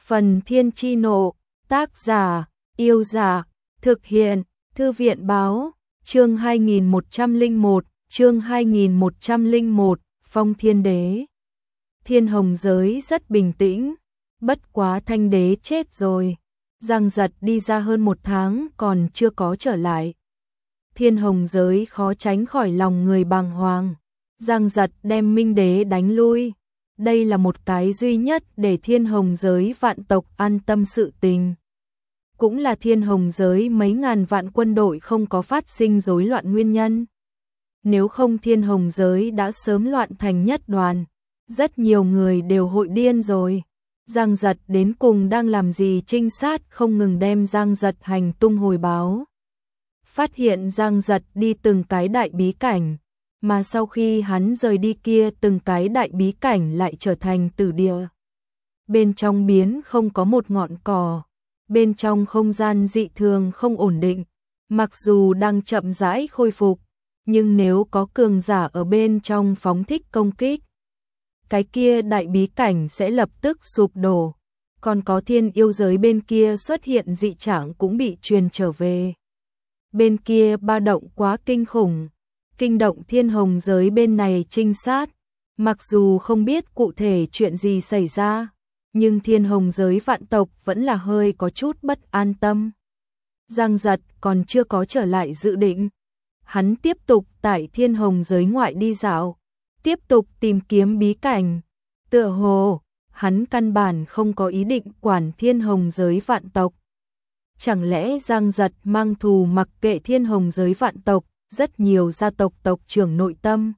Phần Thiên Chi Nộ, tác giả, Yêu Giả, thực hiện, Thư viện Báo, chương 2101, Phong Thiên Đế. Thiên Hồng giới rất bình tĩnh, bất quá Thanh Đế chết rồi. Giang Giật đi ra hơn 1 tháng còn chưa có trở lại. Thiên Hồng giới khó tránh khỏi lòng người bàng hoàng. Giang Giật đem Minh Đế đánh lui. Đây là một cái duy nhất để Thiên Hồng giới vạn tộc an tâm sự tình. Cũng là Thiên Hồng giới mấy ngàn vạn quân đội không có phát sinh rối loạn nguyên nhân. Nếu không Thiên Hồng giới đã sớm loạn thành nhất đoàn. Rất nhiều người đều hội điên rồi. Giang Giật đến cùng đang làm gì? Trinh sát không ngừng đem Giang Giật hành tung hồi báo. Phát hiện Giang Giật đi từng cái đại bí cảnh, mà sau khi hắn rời đi kia từng cái đại bí cảnh lại trở thành tử địa. Bên trong biến không có một ngọn cỏ, bên trong không gian dị thường không ổn định, mặc dù đang chậm rãi khôi phục, nhưng nếu có cường giả ở bên trong phóng thích công kích, cái kia đại bí cảnh sẽ lập tức sụp đổ. Còn có thiên yêu giới bên kia xuất hiện dị trạng cũng bị truyền trở về. Bên kia ba động quá kinh khủng, kinh động Thiên Hồng giới bên này trinh sát. Mặc dù không biết cụ thể chuyện gì xảy ra, nhưng Thiên Hồng giới vạn tộc vẫn là hơi có chút bất an tâm. Giang Giật còn chưa có trở lại dự định. Hắn tiếp tục tại Thiên Hồng giới ngoại đi dạo, tiếp tục tìm kiếm bí cảnh. Tựa hồ, hắn căn bản không có ý định quản Thiên Hồng giới vạn tộc. Chẳng lẽ Giang Giật mang thù mặc kệ Thiên Hồng giới vạn tộc? Rất nhiều gia tộc tộc trưởng nội tâm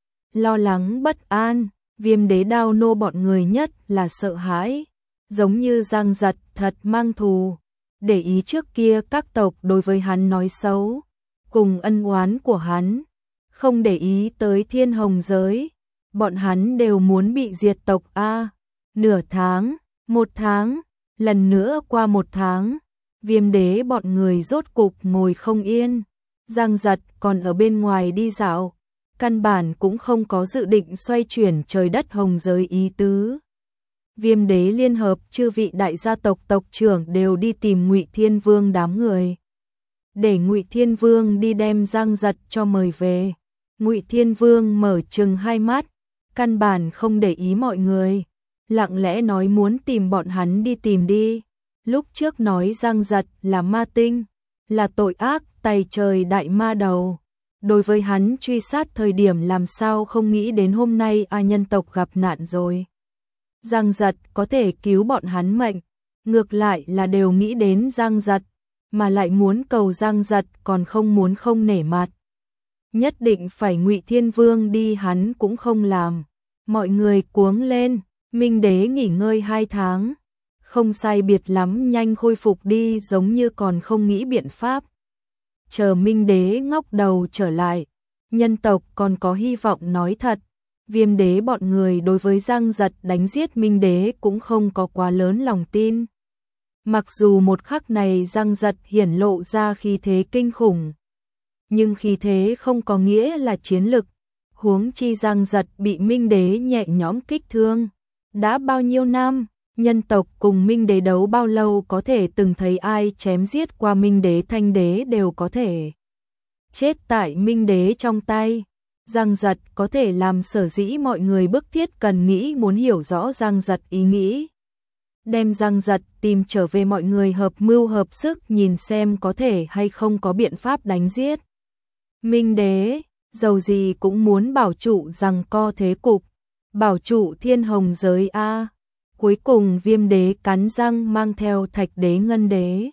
lo lắng bất an. Viêm Đế Đao Nô bọn người nhất là sợ hãi, giống như Giang Giật thật mang thù, để ý trước kia các tộc đối với hắn nói xấu, cùng ân oán của hắn, không để ý tới Thiên Hồng giới, bọn hắn đều muốn bị diệt tộc a. Nửa tháng, 1 tháng, lần nữa qua 1 tháng, Viêm Đế bọn người rốt cục ngồi không yên. Giang Giật còn ở bên ngoài đi dạo, căn bản cũng không có dự định xoay chuyển trời đất hồng giới ý tứ. Viêm Đế liên hợp chư vị đại gia tộc tộc trưởng đều đi tìm Ngụy Thiên Vương đám người, để Ngụy Thiên Vương đi đem Giang Giật cho mời về. Ngụy Thiên Vương mở trừng hai mắt, căn bản không để ý mọi người, lặng lẽ nói muốn tìm bọn hắn đi tìm đi. Lúc trước nói Giang Giật là ma tinh, là tội ác tày trời đại ma đầu. Đối với hắn truy sát thời điểm làm sao không nghĩ đến hôm nay nhân tộc gặp nạn rồi. Giang Giật có thể cứu bọn hắn mệnh, ngược lại là đều nghĩ đến Giang Giật, mà lại muốn cầu Giang Giật còn không muốn không nể mặt. Nhất định phải Ngụy Thiên Vương đi hắn cũng không làm. Mọi người cuống lên, Minh Đế nghỉ ngơi 2 tháng. Không sai biệt lắm nhanh khôi phục đi, giống như còn không nghĩ biện pháp. Chờ Minh Đế ngóc đầu trở lại, nhân tộc còn có hy vọng nói thật. Viêm Đế bọn người đối với Giang Giật đánh giết Minh Đế cũng không có quá lớn lòng tin. Mặc dù một khắc này Giang Giật hiển lộ ra khí thế kinh khủng, nhưng khí thế không có nghĩa là chiến lực. Huống chi Giang Giật bị Minh Đế nhẹ nhõm kích thương. Đã bao nhiêu năm, nhân tộc cùng Minh Đế đấu bao lâu có thể từng thấy ai chém giết qua Minh Đế? Thanh Đế đều có thể chết tại Minh Đế trong tay. Giang Giật có thể làm sở dĩ mọi người bức thiết cần nghĩ muốn hiểu rõ Giang Giật ý nghĩ. Đem Giang Giật tìm trở về, mọi người hợp mưu hợp sức nhìn xem có thể hay không có biện pháp đánh giết Minh Đế. Dầu gì cũng muốn bảo trụ rằng co thế cục, bảo trụ Thiên Hồng giới a. Cuối cùng Viêm Đế cắn răng mang theo Thạch Đế, Ngân Đế,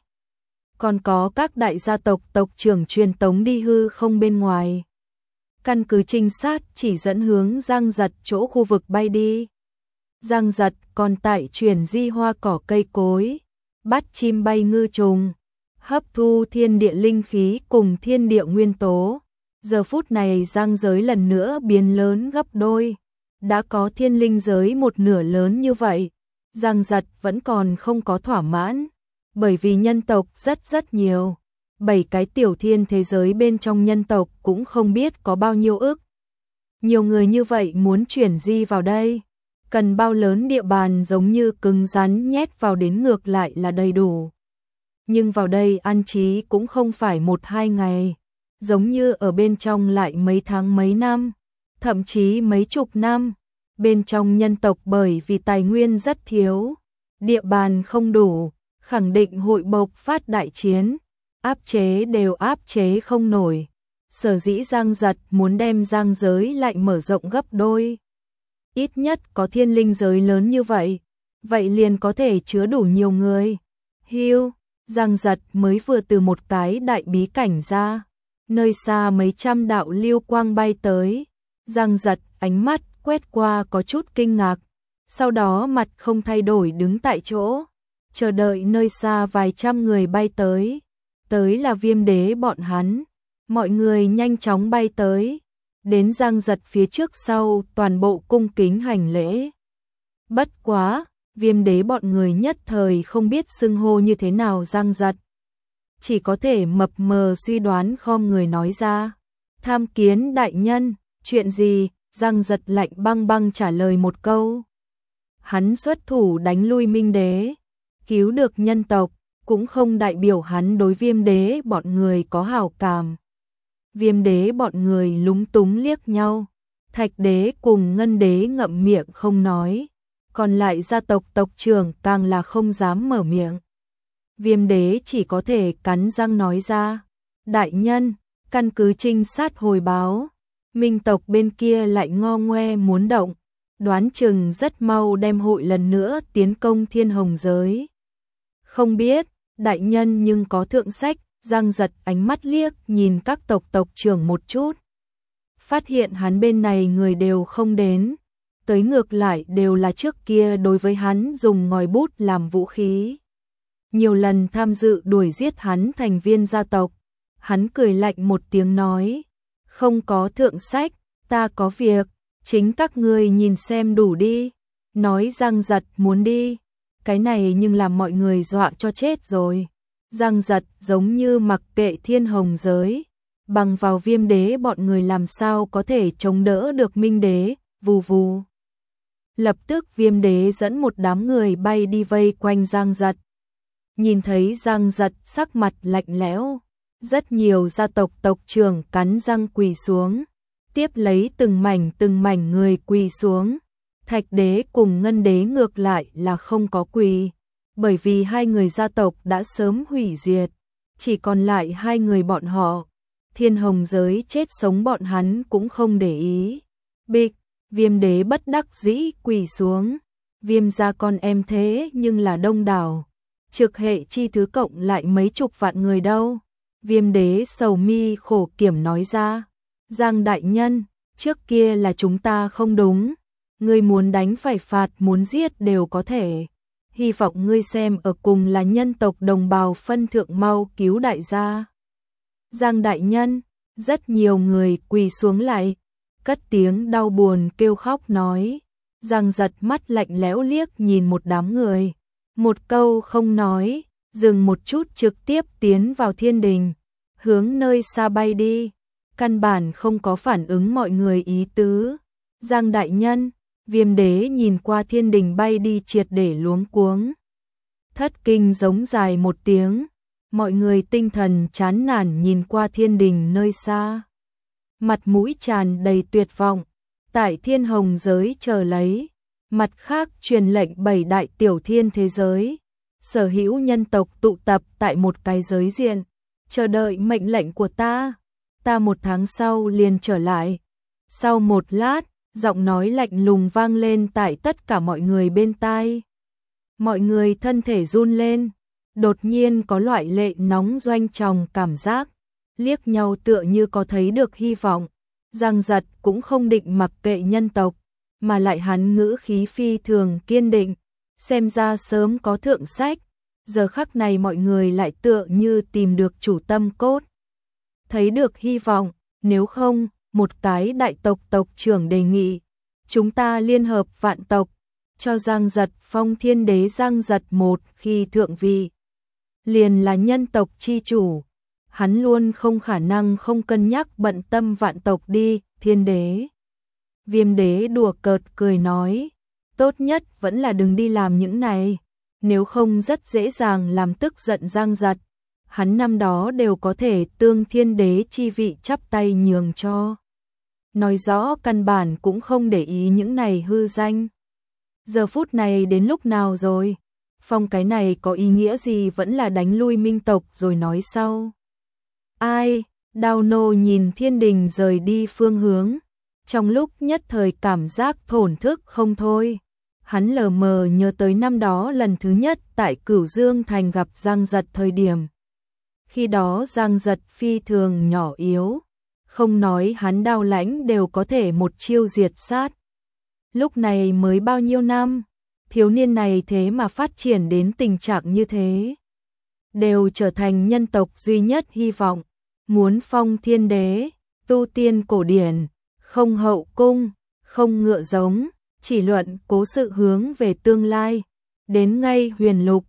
còn có các đại gia tộc tộc trưởng truyền tống đi hư không bên ngoài. Căn cứ trinh sát chỉ dẫn hướng Giang Giật chỗ khu vực bay đi. Giang Giật còn tại chuyển di hoa cỏ cây cối, bắt chim bay ngư trùng, hấp thu thiên địa linh khí cùng thiên địa nguyên tố. Giờ phút này Giang giới lần nữa biến lớn gấp đôi, đã có thiên linh giới một nửa lớn như vậy. Giang Giật vẫn còn không có thỏa mãn, bởi vì nhân tộc rất nhiều. 7 cái tiểu thiên thế giới bên trong nhân tộc cũng không biết có bao nhiêu ức. Nhiều người như vậy muốn chuyển di vào đây, cần bao lớn địa bàn giống như cứng rắn nhét vào đến ngược lại là đầy đủ. Nhưng vào đây an trí cũng không phải 1-2 ngày, giống như ở bên trong lại mấy tháng mấy năm, thậm chí mấy chục năm. Bên trong nhân tộc bởi vì tài nguyên rất thiếu, địa bàn không đủ, khẳng định hội bộc phát đại chiến, áp chế đều áp chế không nổi. Sở dĩ Giang Giật muốn đem Giang giới lại mở rộng gấp đôi. Ít nhất có thiên linh giới lớn như vậy, vậy liền có thể chứa đủ nhiều người. Hưu, Giang Giật mới vừa từ một cái đại bí cảnh ra, nơi xa mấy trăm đạo lưu quang bay tới. Giang Giật ánh mắt quét qua có chút kinh ngạc, sau đó mặt không thay đổi đứng tại chỗ, chờ đợi nơi xa vài trăm người bay tới. Tới là Viêm Đế bọn hắn, mọi người nhanh chóng bay tới, đến Giang Giật phía trước sau toàn bộ cung kính hành lễ. Bất quá, Viêm Đế bọn người nhất thời không biết xưng hô như thế nào Giang Giật, chỉ có thể mập mờ suy đoán khom người nói ra. Tham kiến đại nhân, chuyện gì? Giang Giật lạnh băng băng trả lời một câu. Hắn xuất thủ đánh lui Minh Đế, cứu được nhân tộc, cũng không đại biểu hắn đối Viêm Đế bọn người có hảo cảm. Viêm Đế bọn người lúng túng liếc nhau, Thạch Đế cùng Ngân Đế ngậm miệng không nói, còn lại gia tộc tộc trưởng càng là không dám mở miệng. Viêm Đế chỉ có thể cắn răng nói ra, đại nhân, căn cứ trinh sát hồi báo, Minh tộc bên kia lại ngo ngoe muốn động, đoán chừng rất mau đem hội lần nữa tiến công Thiên Hồng giới. Không biết, đại nhân nhưng có thượng sách. Giang Giật ánh mắt liếc nhìn các tộc trưởng một chút, phát hiện hắn bên này người đều không đến, tới ngược lại đều là trước kia đối với hắn dùng ngòi bút làm vũ khí, nhiều lần tham dự đuổi giết hắn thành viên gia tộc. Hắn cười lạnh một tiếng nói, không có thượng sách, ta có việc, chính các ngươi nhìn xem đủ đi. Nói Giang Giật muốn đi, cái này nhưng làm mọi người dọa cho chết rồi. Giang Giật giống như mặc kệ Thiên Hồng giới, bằng vào Viêm Đế bọn người làm sao có thể chống đỡ được Minh Đế. Vù vù. Lập tức Viêm Đế dẫn một đám người bay đi vây quanh Giang Giật. Nhìn thấy Giang Giật sắc mặt lạnh lẽo, rất nhiều gia tộc tộc trưởng cắn răng quỳ xuống, tiếp lấy từng mảnh người quỳ xuống. Thạch Đế cùng Ngân Đế ngược lại là không có quỳ, bởi vì hai người gia tộc đã sớm hủy diệt, chỉ còn lại hai người bọn họ. Thiên Hồng giới chết sống bọn hắn cũng không để ý. Bịch, Viêm Đế bất đắc dĩ quỳ xuống. Viêm gia con em thế nhưng là đông đảo, trực hệ chi thứ cộng lại mấy chục vạn người đâu. Viêm Đế sầu mi khổ kiểm nói ra, Giang đại nhân, trước kia là chúng ta không đúng, ngươi muốn đánh phải phạt, muốn giết đều có thể. Hy vọng ngươi xem ở cùng là nhân tộc đồng bào phân thượng mau cứu đại gia. Giang đại nhân, rất nhiều người quỳ xuống lại, cất tiếng đau buồn kêu khóc nói. Giang Giật mắt lạnh lẽo liếc nhìn một đám người, một câu không nói, dừng một chút trực tiếp tiến vào thiên đình, hướng nơi xa bay đi, căn bản không có phản ứng mọi người ý tứ. Giang đại nhân, Viêm Đế nhìn qua thiên đình bay đi triệt để luống cuống. Thất kinh giống dài một tiếng, mọi người tinh thần chán nản nhìn qua thiên đình nơi xa. Mặt mũi tràn đầy tuyệt vọng, tại Thiên Hồng giới chờ lấy. Mặt khác truyền lệnh 7 đại tiểu thiên thế giới, sở hữu nhân tộc tụ tập tại một cái giới diện, chờ đợi mệnh lệnh của ta. Ta 1 tháng sau liền trở lại. Sau một lát, giọng nói lạnh lùng vang lên tại tất cả mọi người bên tai. Mọi người thân thể run lên, đột nhiên có loại lệ nóng doanh tròng cảm giác, liếc nhau tựa như có thấy được hy vọng. Giang Giật cũng không định mặc kệ nhân tộc, mà lại hắn ngữ khí phi thường kiên định, xem ra sớm có thượng sách. Giờ khắc này mọi người lại tựa như tìm được chủ tâm cốt, thấy được hy vọng. Nếu không, một cái đại tộc tộc trưởng đề nghị, chúng ta liên hợp vạn tộc, cho Giang Giật phong thiên đế. Giang Giật một khi thượng vị, liền là nhân tộc chi chủ, hắn luôn không khả năng không cân nhắc bận tâm vạn tộc đi. Thiên đế, Viêm Đế đùa cợt cười nói, tốt nhất vẫn là đừng đi làm những này, nếu không rất dễ dàng làm tức giận Giang Giật. Hắn năm đó đều có thể tương thiên đế chi vị chắp tay nhường cho. Nói rõ căn bản cũng không để ý những này hư danh. Giờ phút này đến lúc nào rồi? Phong cái này có ý nghĩa gì, vẫn là đánh lui Minh tộc rồi nói sau. Ai? Đao nô nhìn thiên đình rời đi phương hướng, trong lúc nhất thời cảm giác thổn thức không thôi. Hắn lờ mờ nhớ tới năm đó lần thứ nhất tại Cửu Dương Thành gặp Giang Giật thời điểm. Khi đó Giang Giật phi thường nhỏ yếu, không nói hắn Đao Lãnh đều có thể một chiêu diệt sát. Lúc này mới bao nhiêu năm, thiếu niên này thế mà phát triển đến tình trạng như thế. Đều trở thành nhân tộc duy nhất hy vọng, muốn phong thiên đế, tu tiên cổ điển, không hậu cung, không ngựa giống, chỉ luận cố sự hướng về tương lai. Đến ngay huyền lục,